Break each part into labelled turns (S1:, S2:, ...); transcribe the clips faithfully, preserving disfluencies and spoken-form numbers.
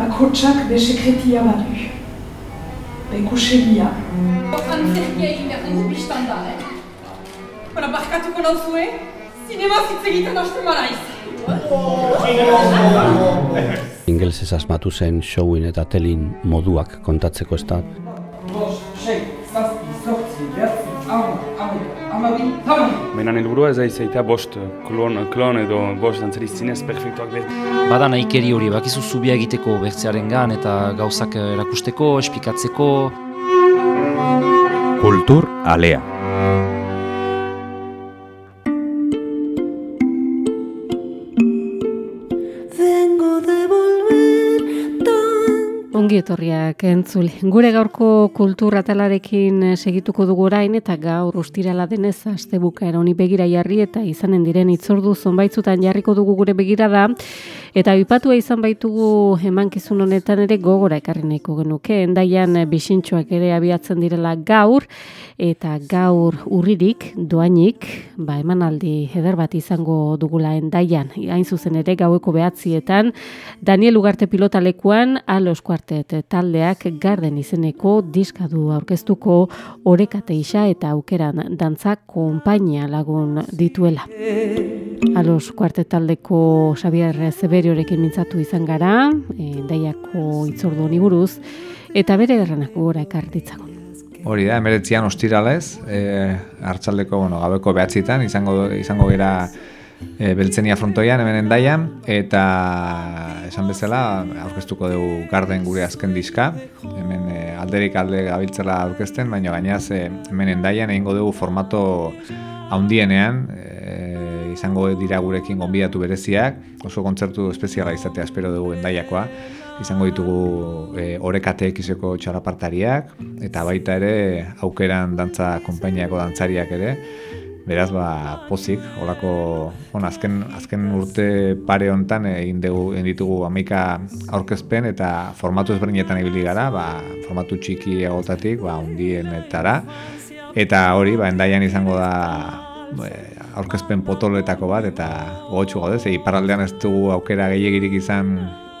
S1: bakotsak be sekretia badu. Bekusegia.
S2: Antzerkia egin behar dugu biztan da, eh? Bara, barkatuko nauzue, zinema zitz egiten hasten maraiz.
S3: Ingelesez asmatu zen showin eta telin moduak kontatzeko ez da.
S4: Baina helburua ez aizaita bost klon, klon edo bost dantzari zinez perfektuak behar.
S5: Bada nahikeri hori, bakizu zubia egiteko bertzearengan eta gauzak erakusteko, esplikatzeko.
S6: Kultur alea.
S7: Ongi etorriak entzule. Gure gaurko kultur atalarekin segituko dugu orain eta gaur ostirala denez astebukaera honi begira jarri eta izanen diren hitzordu zonbaitzutan jarriko dugu gure begirada eta aipatua izan baitugu emankizun honetan ere gogora ekarri nahiko genuke. Hendaian bisintxoak ere abiatzen direla gaur eta gaur urririk doainik ba emanaldi eder bat izango dugula Hendaian. Hain zuzen ere gaueko behatzietan Daniel Ugarte pilotalekuan Alos Kuartet taldeak Garden izeneko diska du aurkeztuko Orekate isa eta Aukeran dantza konpainia lagun dituela. Alos Kuartet taldeko Xabier Zeberiorekin mintzatu izan gara, Hendaiako hitzordu honi buruz, eta bere erranak gora ekartitzago.
S8: Hori da, emeretzian ostiralez, e, hartzaldeko, bueno, gabeko behatzitan, izango, izango gira e, Beltzenia frontoian, hemen Hendaian, eta esan bezala, aurkeztuko dugu Garden gure azken diska, hemen e, alderik alde gabiltzela aurkezten, baina gainaz e, hemen Hendaian egingo dugu formato haundienean, e, izango dira gurekin gonbidatu bereziak, oso kontzertu espeziala izatea espero dugu Hendaiakoa, izango ditugu e, Orekate ekizeko txalapartariak, eta baita ere Aukeran dantza konpainiako dantzariak ere, beraz ba pozik, horako on, azken, azken urte pare hontan egin dugu, egin ditugu hamaika aurkezpen eta formatu ezberdinetan ibili gara, ba, formatu txiki egotatik, ba, hundienetara, eta hori, ba, Hendaian izango da aurkezpen potoloetako bat, eta gogotsu gaude, ze iparraldean ez dugu aukera gehiegirik izan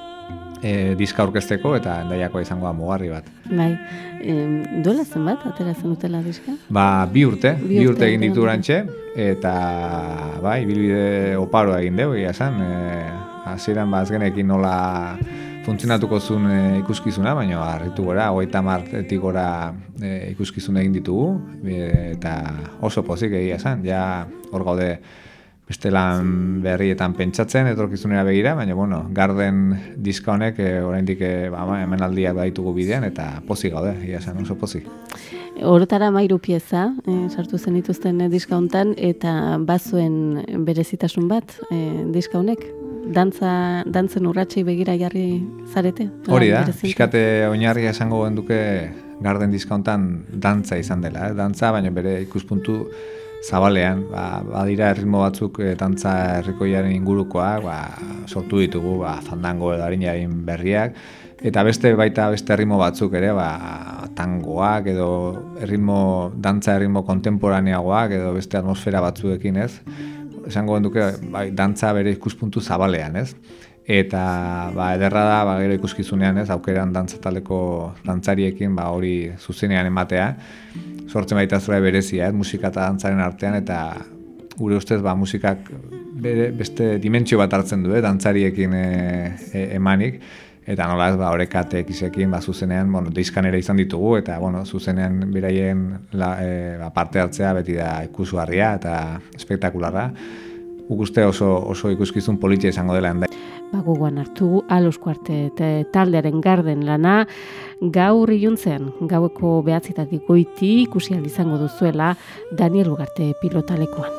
S8: e, diska aurkezteko, eta Hendaiakoa izango da mugarri bat.
S7: Bai, e, duela zenbat atera zen dutela diska?
S8: Ba, bi urte, bi, bi urte egin ditu orantxe, eta bai, ibilbide oparoa egin dugu, egia esan, e, hasieran ba azgenekin nola funtzionatuko zuen e, ikuskizuna, baina harritu gora, hogeita hamartik gora e, ikuskizuna egin ditugu, e, eta oso pozik egia esan, ja hor gaude beste lan berrietan pentsatzen, etorkizunera begira, baina bueno, Garden diska honek e, oraindik e, ba, hemenaldiak baditugu bidean, eta pozik gaude, egia esan, oso pozik.
S7: Orotara hamairu pieza e, sartu zen dituzten e, diska hontan, eta bazuen berezitasun bat e, diska honek? Dantza, dantzen urratsei begira jarri zarete?
S8: Hori da, pixkate oinarria esango genduke Garden diska hontan dantza izan dela, eh? Dantza, baina bere ikuspuntu zabalean, ba, badira erritmo batzuk e, dantza herrikoiaren ingurukoak, ba, sortu ditugu, ba, fandango edo harinaren berriak, eta beste baita beste erritmo batzuk ere, ba, tangoak edo erritmo, dantza erritmo kontemporaneagoak edo beste atmosfera batzuekin, ez? Esango genduke, bai, dantza bere ikuspuntu zabalean, ez? Eta ba, ederra da, ba, gero ikuskizunean, ez? Aukeran dantza taldeko dantzariekin, ba, hori zuzenean ematea, sortzen baita zura berezia, ez? Musika eta dantzaren artean, eta gure ustez, ba, musikak bere, beste dimentsio bat hartzen du, eh? Dantzariekin e, e, emanik, eta nola ez, ba, Orekate ekisekin, ba, zuzenean, bueno, diskan ere izan ditugu, eta, bueno, zuzenean beraien la, e, ba, parte hartzea beti da ikusgarria eta espektakularra. Guk uste oso, oso ikuskizun politia izango dela Hendai.
S7: Ba, gogoan hartu Alos Kuartet taldearen Garden lana, gaur iluntzean, gaueko behatzitatik goiti ikusi ahal izango duzuela Daniel Ugarte pilotalekoan.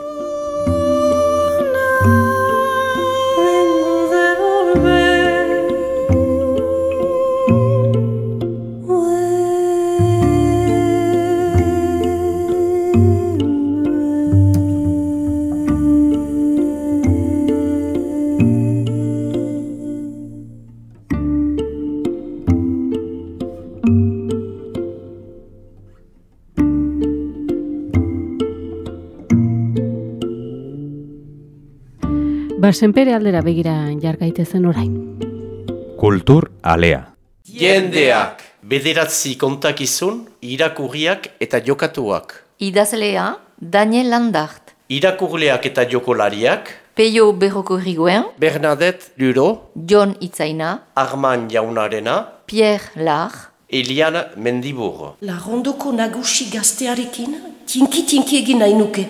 S7: Ba, senpere aldera begira jar gaitezen orain.
S6: Kultur alea.
S9: Jendeak, bederatzi kontakizun, irakurriak eta jokatuak.
S10: Idazlea, Daniel Landart.
S9: Irakurleak eta jokolariak,
S10: Peio Berrokorrigoen,
S9: Bernadette Luro,
S10: John Itzaina,
S9: Armand Jaunarena,
S10: Pierre Lar,
S9: Eliane Mendibur.
S11: Larrondoko nagusi gaztearekin, tinki-tinki egin nahi nuke.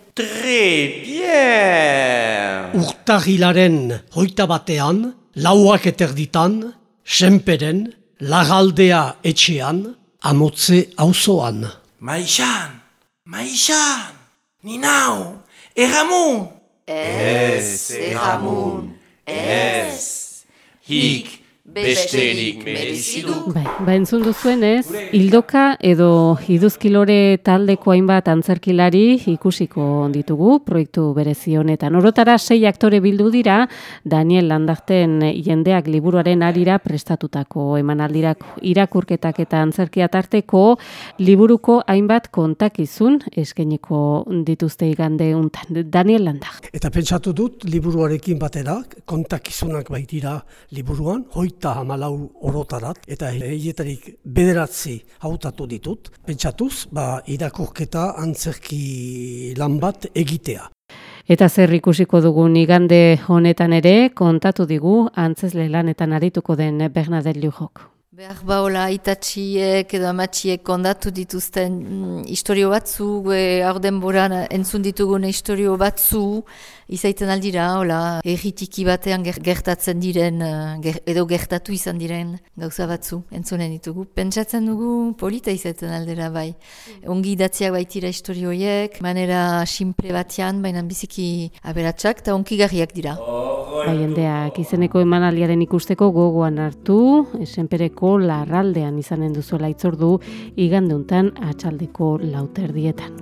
S9: Très bien!
S12: Urtahilaren hoita batean, lauak eterditan, senperen, lagaldea etxean, amotze auzoan.
S13: Maixan, maixan, ni nau, erramun!
S10: Ez, erramun, ez,
S9: hik besterik merezidu.
S7: Bai, ba entzun duzuenez, Hildoka edo Iduzkilore taldeko hainbat antzerkilari ikusiko ditugu proiektu berezi honetan. Orotara sei aktore bildu dira Daniel Landarten jendeak liburuaren harira prestatutako emanaldirako irakurketak eta antzerkia tarteko liburuko hainbat kontakizun eskainiko dituzte igande untan. Daniel Landart.
S12: Eta pentsatu dut liburuarekin batera kontakizunak baitira liburuan, hoita hamalau orotarat, eta heietarik bederatzi hautatu ditut, pentsatuz, ba, irakurketa antzerki lan bat egitea.
S7: Eta zer ikusiko dugun igande honetan ere, kontatu digu antzesle lanetan arituko den Bernadette Lujok.
S10: Behar baola itatxiek edo amatxiek kondatu dituzten mm, historio batzu, e, aurden boran entzun ditugun historio batzu, izaiten aldira, hola, erritiki batean gertatzen diren, ger, edo gertatu izan diren gauza batzu, entzunen ditugu. Pentsatzen dugu polita izaiten aldera bai. Ongi idatziak baitira historioiek, manera simple batean, baina biziki aberatsak eta onkigarriak dira.
S7: Bai, jendeak izeneko emanaldiaren ikusteko gogoan hartu, esenpereko larraldean izanen duzuela itzordu, igande untan atxaldeko lauterdietan.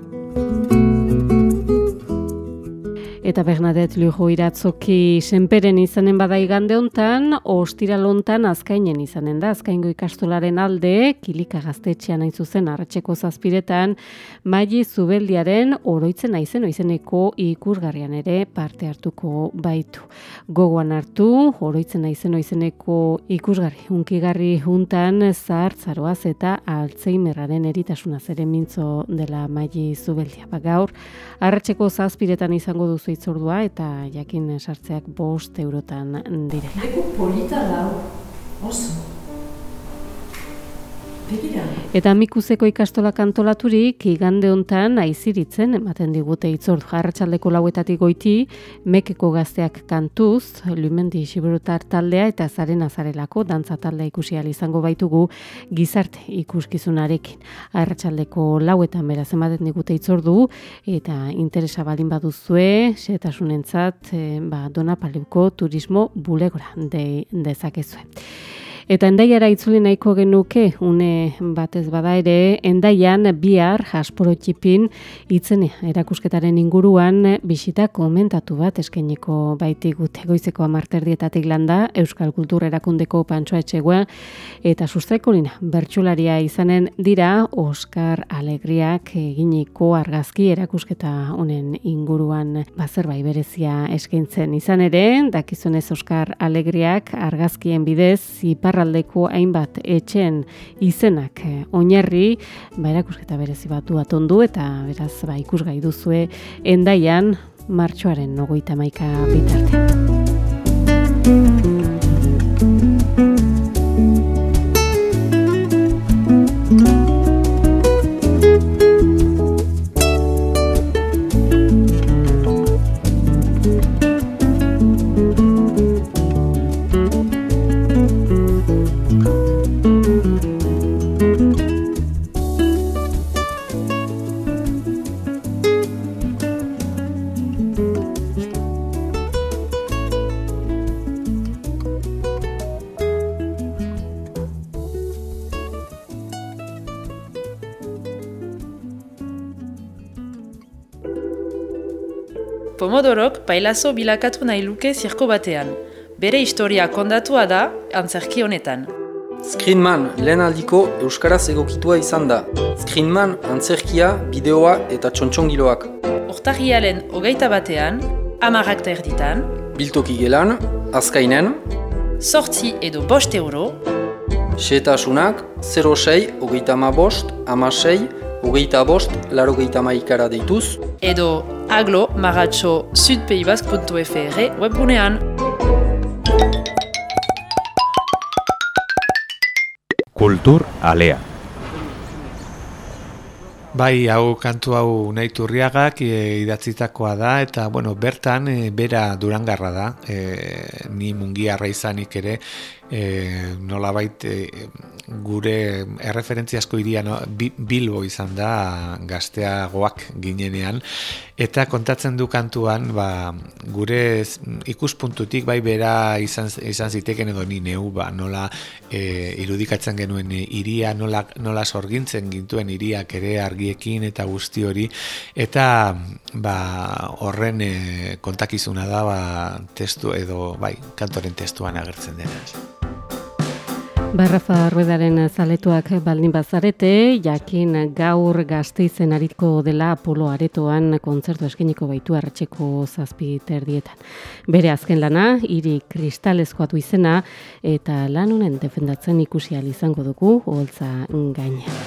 S7: Eta Bernadette Lujo iratzoki senperen izanen bada igande hontan, ostiral hontan azkainen izanen da, azkaingo ikastolaren alde, Kilika gaztetxean hain zuzen arratseko zazpiretan, Maili Zubeldiaren oroitzen naizen izeneko ikusgarrian ere parte hartuko baitu. Gogoan hartu, oroitzen naizen izeneko ikusgarri, hunkigarri juntan zahartzaroaz eta Alzheimerraren eritasunaz ere mintzo dela Maili Zubeldia. Ba, gaur, arratseko zazpiretan izango duzu itzordua eta jakin sartzeak bost eurotan direla.
S11: Leku polita lau, oso. Begira.
S7: Eta Amikuzeko ikastolak antolaturik igande hontan aiziritzen ematen digute itzordu. Arratsaldeko lauetatik goiti, Mekeko gazteak kantuz, Lumendi Xiburutar taldea eta Zaren Azarelako dantza taldea ikusi ahal izango baitugu gizarte ikuskizunarekin. Arratsaldeko lauetan beraz ematen digute itzordu eta interesa baldin baduzue, xehetasunentzat e, ba, Donapaleuko turismo bulegora de, dezakezue. Eta Hendaiara itzuli nahiko genuke, une batez bada ere, Hendaian bihar Jasporotxipin itzene erakusketaren inguruan bisita komentatu bat eskainiko baitigute. Goizeko hamarterdietatik landa, Euskal Kultur Erakundeko Pantsoa Etxegoa eta sustraikolina bertsularia izanen dira Oskar Alegriak eginiko argazki erakusketa honen inguruan bazerbai berezia eskaintzen izan ere, dakizunez Oskar Alegriak argazkien bidez iparraldeko hainbat etxen izenak oinarri, ba erakusketa berezi batu atondu eta beraz ba ikusgai duzue Hendaian martxoaren hogeita hamaika bitartean.
S14: Pomodorok pailazo bilakatu nahi luke zirko batean. Bere historia kondatua da antzerki honetan.
S15: Screenman lehen aldiko euskaraz egokitua izan da. Screenman antzerkia, bideoa eta txontxongiloak.
S14: Urtarriaren hogeita batean, hamarrak erditan,
S15: biltoki gelan, azkainen,
S14: sortzi edo bost euro.
S15: Xehetasunak zero sei, hogeita ama bost, amasei, hogeita bost, laurogeita hamaikara deituz.
S14: Edo aglo maratxo sudpeibasque puntu f r webgunean.
S6: Kultur alea.
S16: Bai, hau kantu hau Unai Turriagak e, idatzitakoa da, eta bueno, bertan e, bera Durangarra da, e, ni mungiarra izanik ere, e, nolabait e, gure erreferentziazko hiria no, Bilbo izan da gazteagoak ginenean, eta kontatzen du kantuan ba, gure ikuspuntutik bai bera izan, izan ziteken edo ni neu, ba, nola e, irudikatzen genuen hiria, nola, nola sorgintzen gintuen hiriak ere argiekin eta guzti hori, eta ba, horren e, kontakizuna da ba, testu edo bai, kantoren testuan agertzen dena.
S7: Ba, Rafa Ruedaren zaletuak baldin bazarete, jakin gaur Gasteizen ariko dela Apolo aretoan kontzertu eskainiko baitu arratseko zazpi terdietan. Bere azken lana, hiri kristalezkoa du izena, eta lan honen defendatzen ikusi ahal izango dugu oholtza gainean.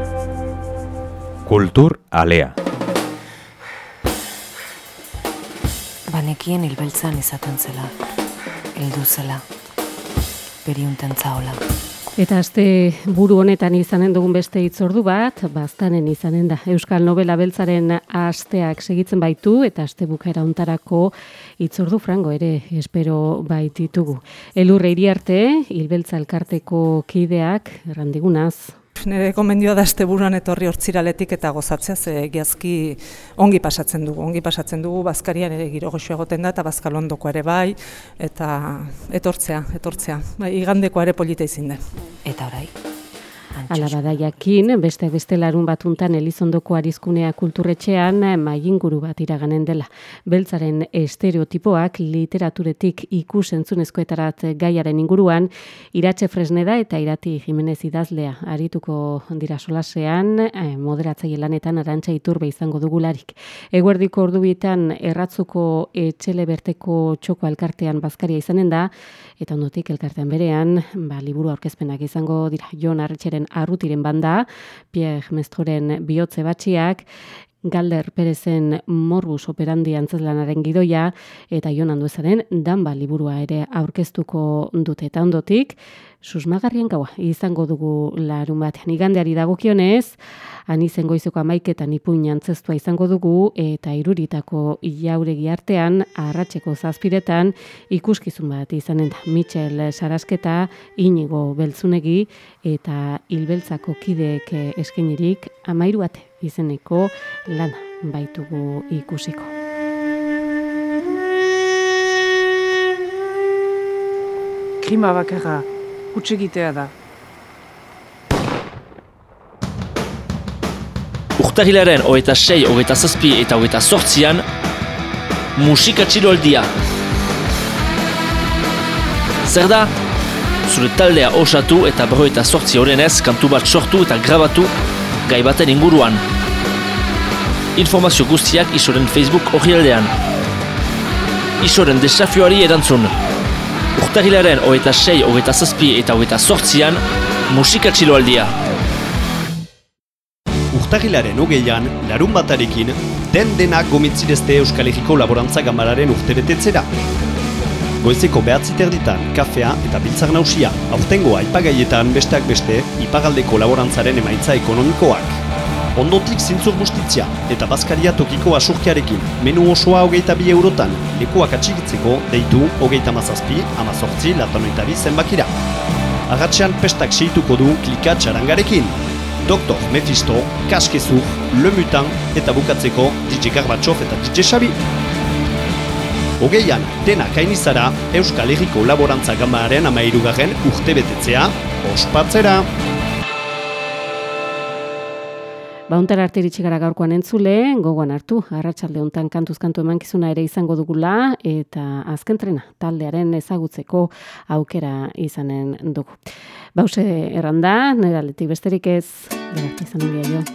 S6: Kultur alea.
S17: nekien hilbeltzan izaten zela, heldu zela, periunten zaola.
S7: Eta aste buru honetan izanen dugun beste hitzordu bat, baztanen izanen da. Euskal Nobela Beltzaren asteak segitzen baitu, eta aste bukaera hontarako hitzordu frango ere espero baititugu. Elurre Iriarte, Hilbeltza elkarteko kideak, errandigunaz.
S18: Nire komendioa da asteburuan etorri hortziraletik eta gozatzea, ze egiazki ongi pasatzen dugu, ongi pasatzen dugu, bazkarian ere giro goxo egoten da, eta bazkalondoko ere bai, eta etortzea, etortzea, bai, igandeko ere polita izin da.
S17: Eta orai?
S7: Hala bada jakin, beste beste larun batuntan Elizondoko Arizkunea kulturretxean mainguru bat iraganen dela. Beltzaren estereotipoak literaturetik ikus-entzunezkoetarat gaiaren inguruan, Iratxe Fresneda eta Irati Jimenez idazlea arituko dira solasean, moderatzaile lanetan Arantxa Iturbe izango dugularik. Eguerdiko ordubietan erratzuko etxele berteko txoko elkartean bazkaria izanen da, eta ondotik elkartean berean, ba, liburu aurkezpenak izango dira Jon Arretxeren Arrutiren banda, Pierre Mestroren Bihotze batxiak, Galder Perezen Morbus operandi antzeslanaren gidoia, eta Jon Anduezaren Danba liburua ere aurkeztuko dute. Eta ondotik, susmagarrien gaua izango dugu larun batean. Igandeari dagokionez, Anizen goizeko amaiketan ipuin antzestua izango dugu, eta Iruritako jauregi artean, arratseko zazpiretan, ikuskizun bat izanen da. Michel Sarasketa, Inigo Beltzunegi, eta Hilbeltzako kideek eskainirik amairu bate izeneko lana baitugu ikusiko.
S19: Krima bakarra, hutsegitea da.
S20: Urtahilaren hogeita sei, hogeita zazpi eta hogeita zortzian musika txiroldia. Zer da? Zure taldea osatu eta berrogeita zortzi horrenez kantu bat sortu eta grabatu gai baten inguruan. Informazio guztiak Isoren Facebook orrialdean. Isoren desafioari erantzun. Urtahilaren hogeita sei, hogeita zazpi eta hogeita zortzian musika txiloaldia.
S21: Urtahilaren hogeian, larun batarekin, den denak gomitzirezte Euskal Herriko Laborantza Ganbararen urtebetetzera. Goizeko behatzi terditan, kafea eta biltzar nausia. Aurtengo aipagaietan besteak beste, ipagaldeko laborantzaren emaitza ekonomikoak. Ondotik zintzur bustitzia eta bazkaria tokiko asurkiarekin. Menu osoa hogeita bi eurotan, lekuak atxikitzeko deitu hogeita mazazpi, amazortzi, latanoita bi zenbakira. Agatxean pestak seituko du klika txarangarekin. Doktor Mephisto, Kaskezur, Le Mutant eta bukatzeko D J Garbatxov eta D J Xabi. Hogeian, denak hainizara, Euskal Herriko Laborantza Ganbararen amairugarren urtebetetzea ospatzera.
S7: Bauntar arte iritsi gara gaurkoan entzule, gogoan hartu, arratsalde hontan kantuz-kantu emankizuna ere izango dugula, eta azken trena taldearen ezagutzeko aukera izanen dugu. Bause erranda, nire aldetik besterik ez, berak izan ondia jo.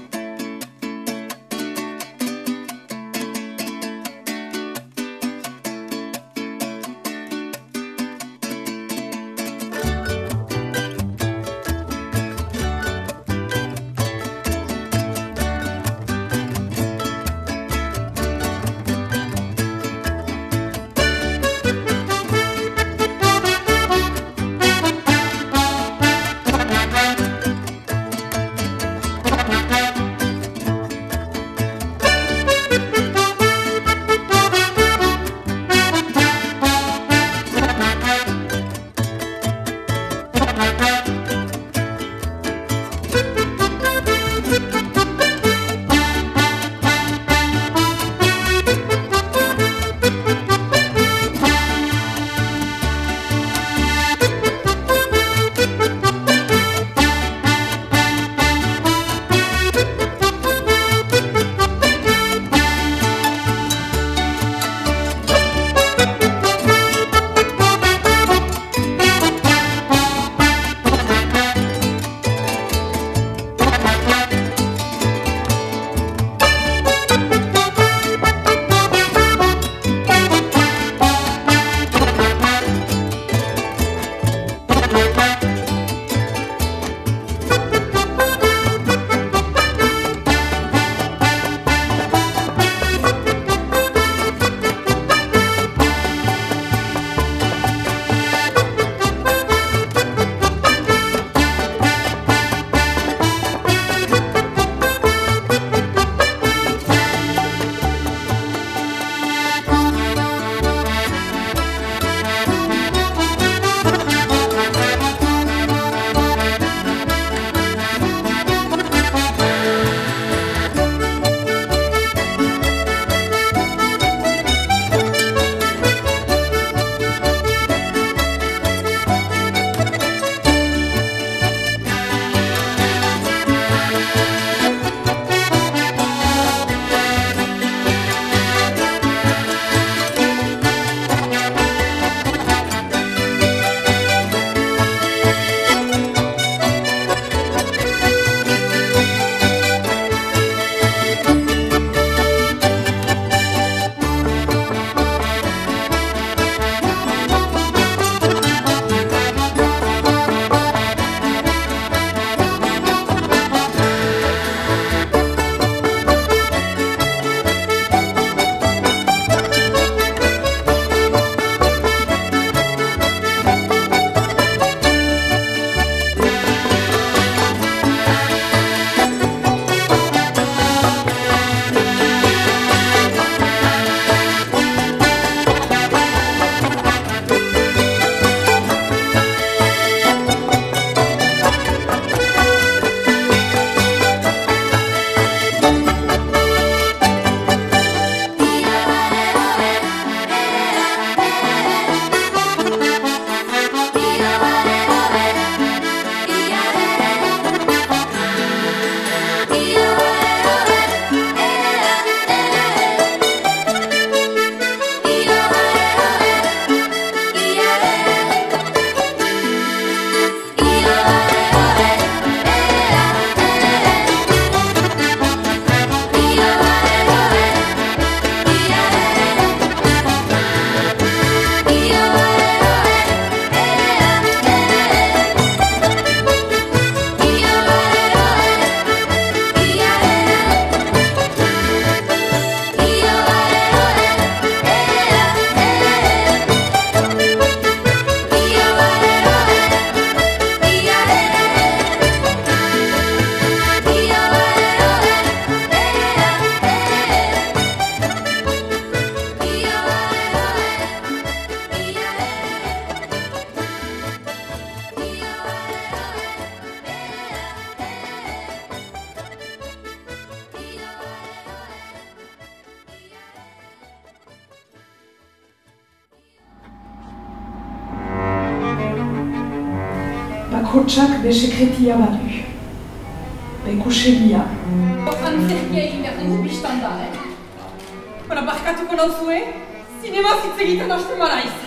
S1: bakotsak be sekretia badu. Bekusegia.
S2: Antzerkia egin behar dugu biztan da, eh? Bara, barkatuko nauzue, zinema zitz egiten hasten maraiz.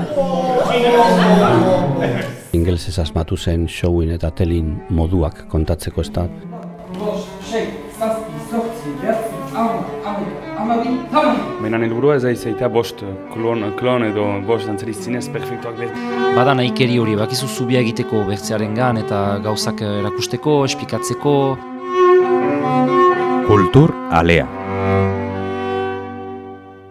S3: Ingelsez asmatu zen showin eta telin moduak kontatzeko ez da.
S4: Menan helburua ez da izaita bost klon, klon edo bost dantzari zinez perfektuak behar.
S5: Bada nahikeri hori, bakizu zubia egiteko bertzearengan eta gauzak erakusteko, esplikatzeko.
S6: Kultur alea.